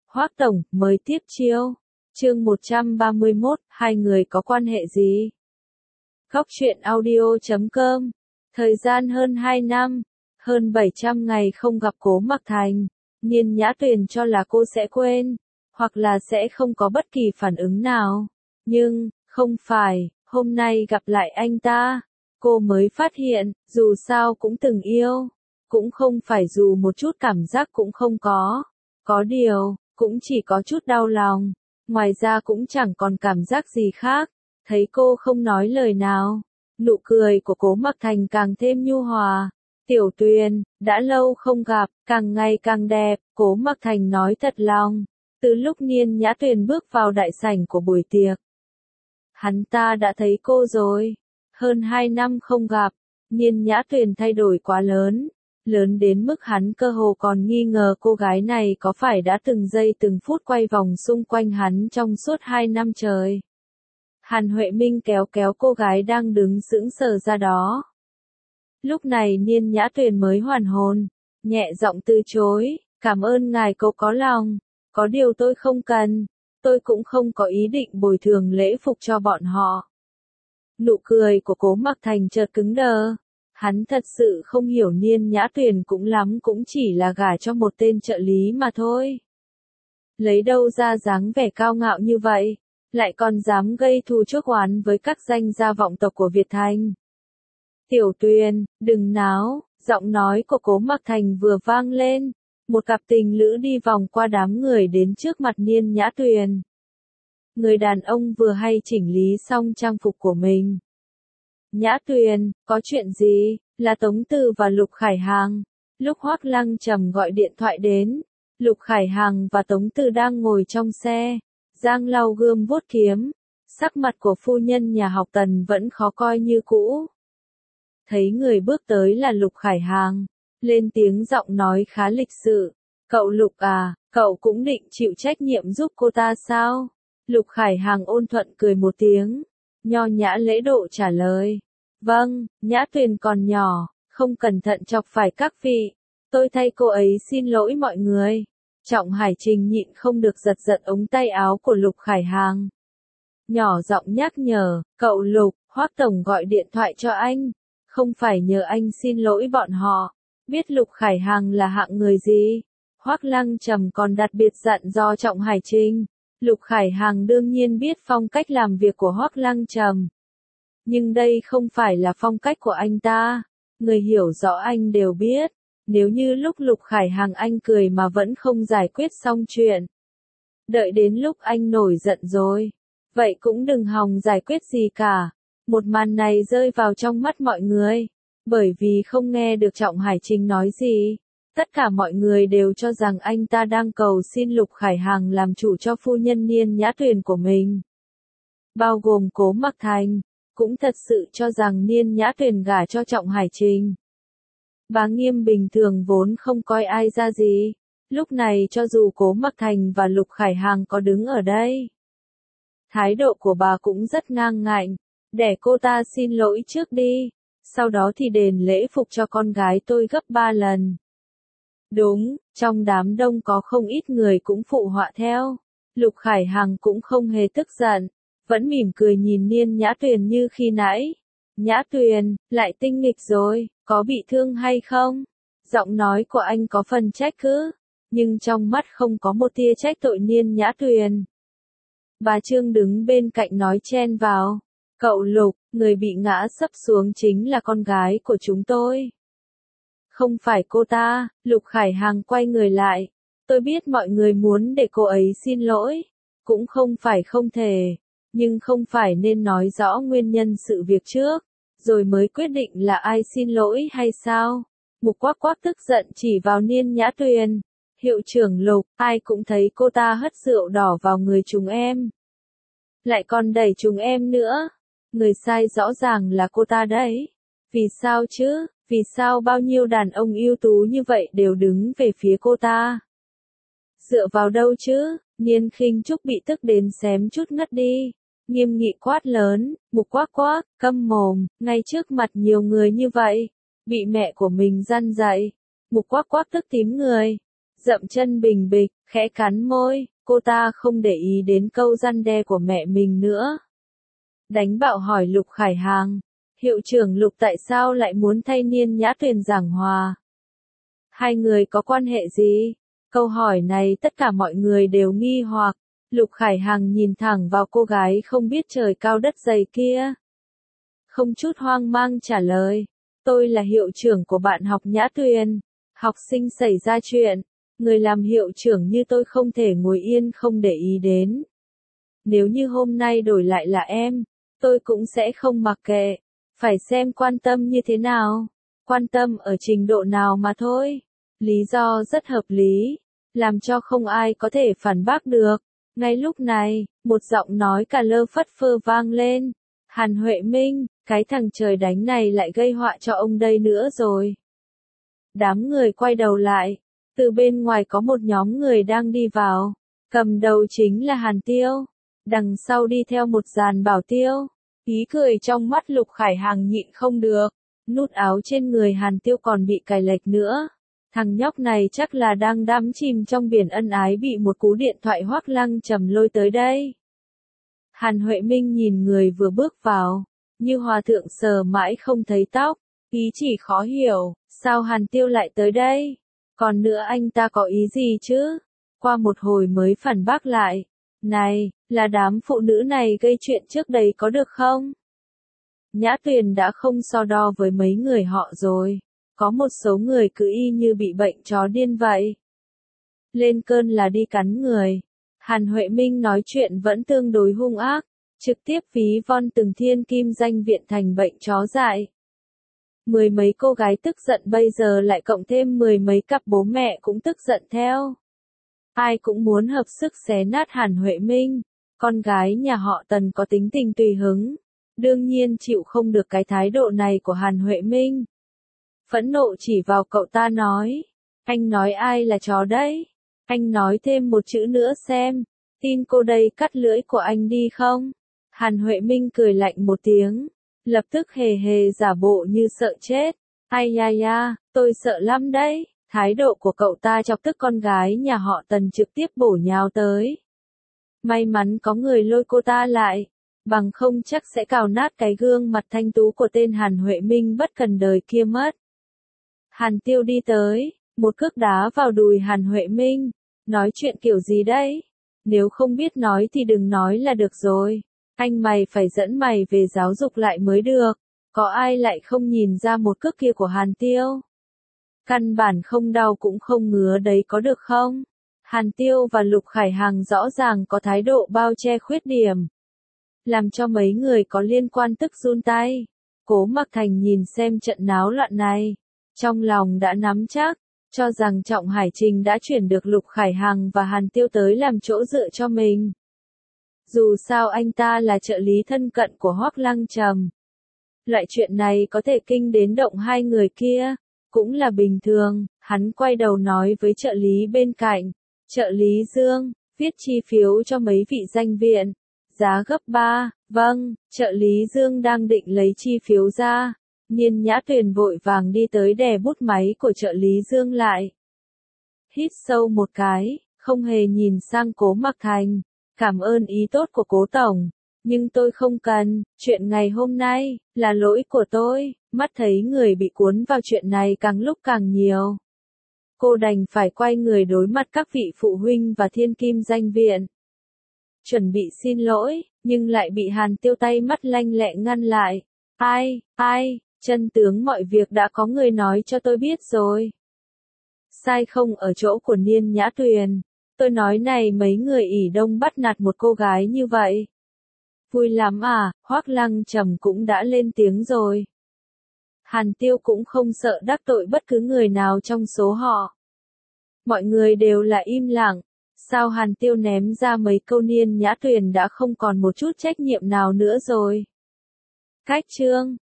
Hoác Tổng, mới tiếp chiêu. Chương 131, hai người có quan hệ gì? Góc truyện audio.com. Thời gian hơn 2 năm, hơn 700 ngày không gặp Cố Mặc Thành. Nhiên Nhã Tuyền cho là cô sẽ quên, hoặc là sẽ không có bất kỳ phản ứng nào. Nhưng, không phải, hôm nay gặp lại anh ta, cô mới phát hiện, dù sao cũng từng yêu. Cũng không phải dù một chút cảm giác cũng không có. Có điều, cũng chỉ có chút đau lòng. Ngoài ra cũng chẳng còn cảm giác gì khác. Thấy cô không nói lời nào. Nụ cười của Cố Mặc Thành càng thêm nhu hòa. Tiểu Tuyền, đã lâu không gặp, càng ngày càng đẹp. Cố Mặc Thành nói thật lòng. Từ lúc Nhiên Nhã Tuyền bước vào đại sảnh của buổi tiệc, hắn ta đã thấy cô rồi. Hơn 2 năm không gặp, Nhiên Nhã Tuyền thay đổi quá lớn. Lớn đến mức hắn cơ hồ còn nghi ngờ cô gái này có phải đã từng giây từng phút quay vòng xung quanh hắn trong suốt 2 năm trời. Hàn Huệ Minh kéo kéo cô gái đang đứng sững sờ ra đó. Lúc này Nhiên Nhã Tuyền mới hoàn hồn, nhẹ giọng từ chối, cảm ơn ngài cô có lòng, có điều tôi không cần, tôi cũng không có ý định bồi thường lễ phục cho bọn họ. Nụ cười của Cố Mặc Thành chợt cứng đờ. Hắn thật sự không hiểu Nhiên Nhã Tuyền cũng lắm cũng chỉ là gả cho một tên trợ lý mà thôi. Lấy đâu ra dáng vẻ cao ngạo như vậy, lại còn dám gây thù chuốc oán với các danh gia vọng tộc của Việt Thành. Tiểu Tuyền, đừng náo, giọng nói của Cố Mặc Thành vừa vang lên, một cặp tình lữ đi vòng qua đám người đến trước mặt Nhiên Nhã Tuyền. Người đàn ông vừa hay chỉnh lý xong trang phục của mình. Nhã Tuyền, có chuyện gì? Là Tống Từ và Lục Khải Hàng. Lúc Hoác Lăng Trầm gọi điện thoại đến, Lục Khải Hàng và Tống Từ đang ngồi trong xe. Giang lau gươm vuốt kiếm. Sắc mặt của phu nhân nhà học Tần vẫn khó coi như cũ. Thấy người bước tới là Lục Khải Hàng, lên tiếng giọng nói khá lịch sự. Cậu Lục à, cậu cũng định chịu trách nhiệm giúp cô ta sao? Lục Khải Hàng ôn thuận cười một tiếng, nho nhã lễ độ trả lời. Vâng, Nhã Tuyền còn nhỏ, không cẩn thận chọc phải các vị. Tôi thay cô ấy xin lỗi mọi người. Trọng Hải Trình nhịn không được giật giật ống tay áo của Lục Khải Hàng. Nhỏ giọng nhắc nhở, cậu Lục, Hoác Tổng gọi điện thoại cho anh. Không phải nhờ anh xin lỗi bọn họ. Biết Lục Khải Hàng là hạng người gì? Hoác Lăng Trầm còn đặc biệt dặn do Trọng Hải Trình. Lục Khải Hàng đương nhiên biết phong cách làm việc của Hoác Lăng Trầm. Nhưng đây không phải là phong cách của anh ta. Người hiểu rõ anh đều biết. Nếu như lúc Lục Khải Hàng anh cười mà vẫn không giải quyết xong chuyện. Đợi đến lúc anh nổi giận rồi. Vậy cũng đừng hòng giải quyết gì cả. Một màn này rơi vào trong mắt mọi người. Bởi vì không nghe được Trọng Hải Trình nói gì. Tất cả mọi người đều cho rằng anh ta đang cầu xin Lục Khải Hàng làm chủ cho phu nhân Nhiên Nhã Tuyền của mình. Bao gồm Cố Mặc Thành, cũng thật sự cho rằng Nhiên Nhã Tuyền gả cho Trọng Hải Trình. Bà Nghiêm bình thường vốn không coi ai ra gì. Lúc này cho dù Cố Mặc Thành và Lục Khải Hàng có đứng ở đây, thái độ của bà cũng rất ngang ngạnh. Để cô ta xin lỗi trước đi. Sau đó thì đền lễ phục cho con gái tôi gấp 3 lần. Đúng, trong đám đông có không ít người cũng phụ họa theo. Lục Khải Hằng cũng không hề tức giận, vẫn mỉm cười nhìn Nhiên Nhã Tuyền như khi nãy. Nhã Tuyền, lại tinh nghịch rồi, có bị thương hay không? Giọng nói của anh có phần trách cứ, nhưng trong mắt không có một tia trách tội Nhiên Nhã Tuyền. Bà Trương đứng bên cạnh nói chen vào. Cậu Lục, người bị ngã sấp xuống chính là con gái của chúng tôi. Không phải cô ta. Lục Khải Hàng quay người lại. Tôi biết mọi người muốn để cô ấy xin lỗi. Cũng không phải không thể. Nhưng không phải nên nói rõ nguyên nhân sự việc trước. Rồi mới quyết định là ai xin lỗi hay sao? Mục Quắc Quắc tức giận chỉ vào Nhiên Nhã Tuyền. Hiệu trưởng Lục, ai cũng thấy cô ta hất rượu đỏ vào người chúng em. Lại còn đẩy chúng em nữa. Người sai rõ ràng là cô ta đấy. Vì sao chứ? Vì sao bao nhiêu đàn ông ưu tú như vậy đều đứng về phía cô ta? Dựa vào đâu chứ? Niên Khinh Trúc bị tức đến xém chút ngất đi. Nghiêm nghị quát lớn, Mục Quắc Quắc, câm mồm, ngay trước mặt nhiều người như vậy. Bị mẹ của mình răn dạy. Mục Quắc Quắc tức tím người. dậm chân bình bịch, khẽ cắn môi, cô ta không để ý đến câu răn đe của mẹ mình nữa. Đánh bạo hỏi Lục Khải Hàng, hiệu trưởng Lục tại sao lại muốn thay Niên Nhã Tuyền giảng hòa? Hai người có quan hệ gì? Câu hỏi này tất cả mọi người đều nghi hoặc. Lục Khải Hằng nhìn thẳng vào cô gái không biết trời cao đất dày kia. Không chút hoang mang trả lời. Tôi là hiệu trưởng của bạn học Nhã Tuyền. Học sinh xảy ra chuyện. Người làm hiệu trưởng như tôi không thể ngồi yên không để ý đến. Nếu như hôm nay đổi lại là em, tôi cũng sẽ không mặc kệ. Phải xem quan tâm như thế nào. Quan tâm ở trình độ nào mà thôi. Lý do rất hợp lý. Làm cho không ai có thể phản bác được. Ngay lúc này, một giọng nói cà lơ phất phơ vang lên. Hàn Huệ Minh, cái thằng trời đánh này lại gây họa cho ông đây nữa rồi. Đám người quay đầu lại. Từ bên ngoài có một nhóm người đang đi vào. Cầm đầu chính là Hàn Tiêu. Đằng sau đi theo một dàn bảo tiêu. Ý cười trong mắt Lục Khải Hằng nhịn không được. Nút áo trên người Hàn Tiêu còn bị cài lệch nữa. Thằng nhóc này chắc là đang đắm chìm trong biển ân ái bị một cú điện thoại Hoắc Lăng Trầm lôi tới đây. Hàn Huệ Minh nhìn người vừa bước vào, như hòa thượng sờ mãi không thấy tóc, ý chỉ khó hiểu, sao Hàn Tiêu lại tới đây? Còn nữa anh ta có ý gì chứ? Qua một hồi mới phản bác lại, này, là đám phụ nữ này gây chuyện trước đây có được không? Nhã Tuyền đã không so đo với mấy người họ rồi. Có một số người cứ y như bị bệnh chó điên vậy. Lên cơn là đi cắn người. Hàn Huệ Minh nói chuyện vẫn tương đối hung ác, trực tiếp ví von từng thiên kim danh viện thành bệnh chó dại. Mười mấy cô gái tức giận bây giờ lại cộng thêm mười mấy cặp bố mẹ cũng tức giận theo. Ai cũng muốn hợp sức xé nát Hàn Huệ Minh. Con gái nhà họ Tần có tính tình tùy hứng. Đương nhiên chịu không được cái thái độ này của Hàn Huệ Minh. Phẫn nộ chỉ vào cậu ta nói. Anh nói ai là chó đấy? Anh nói thêm một chữ nữa xem. Tin cô đây cắt lưỡi của anh đi không? Hàn Huệ Minh cười lạnh một tiếng. Lập tức hề hề giả bộ như sợ chết. Ai ya ya, tôi sợ lắm đấy. Thái độ của cậu ta chọc tức con gái nhà họ Tần trực tiếp bổ nhào tới. May mắn có người lôi cô ta lại. Bằng không chắc sẽ cào nát cái gương mặt thanh tú của tên Hàn Huệ Minh bất cần đời kia mất. Hàn Tiêu đi tới, một cước đá vào đùi Hàn Huệ Minh. Nói chuyện kiểu gì đấy? Nếu không biết nói thì đừng nói là được rồi. Anh mày phải dẫn mày về giáo dục lại mới được. Có ai lại không nhìn ra một cước kia của Hàn Tiêu? Căn bản không đau cũng không ngứa đấy có được không? Hàn Tiêu và Lục Khải Hằng rõ ràng có thái độ bao che khuyết điểm. Làm cho mấy người có liên quan tức run tay. Cố Mặc Thành nhìn xem trận náo loạn này. Trong lòng đã nắm chắc, cho rằng Trọng Hải Trình đã chuyển được Lục Khải Hằng và Hàn Tiêu tới làm chỗ dựa cho mình. Dù sao anh ta là trợ lý thân cận của Hoắc Lăng Trầm. Loại chuyện này có thể kinh đến động hai người kia, cũng là bình thường. Hắn quay đầu nói với trợ lý bên cạnh, trợ lý Dương, viết chi phiếu cho mấy vị danh viện. Giá gấp 3, vâng, trợ lý Dương đang định lấy chi phiếu ra. Niên Nhã Tuyền vội vàng đi tới đè bút máy của trợ lý Dương lại. Hít sâu một cái, không hề nhìn sang Cố Mặc Thành. Cảm ơn ý tốt của Cố Tổng, nhưng tôi không cần, chuyện ngày hôm nay, là lỗi của tôi, mắt thấy người bị cuốn vào chuyện này càng lúc càng nhiều. Cô đành phải quay người đối mặt các vị phụ huynh và thiên kim danh viện. Chuẩn bị xin lỗi, nhưng lại bị Hàn Tiêu tay mắt lanh lẹ ngăn lại. Ai, chân tướng mọi việc đã có người nói cho tôi biết rồi. Sai không ở chỗ của Niên Nhã Tuyền. Tôi nói này mấy người ỷ đông bắt nạt một cô gái như vậy. Vui lắm à, Hoắc Lăng Trầm cũng đã lên tiếng rồi. Hàn Tiêu cũng không sợ đắc tội bất cứ người nào trong số họ. Mọi người đều là im lặng. Sao Hàn Tiêu ném ra mấy câu Niên Nhã Tuyền đã không còn một chút trách nhiệm nào nữa rồi. Cách chương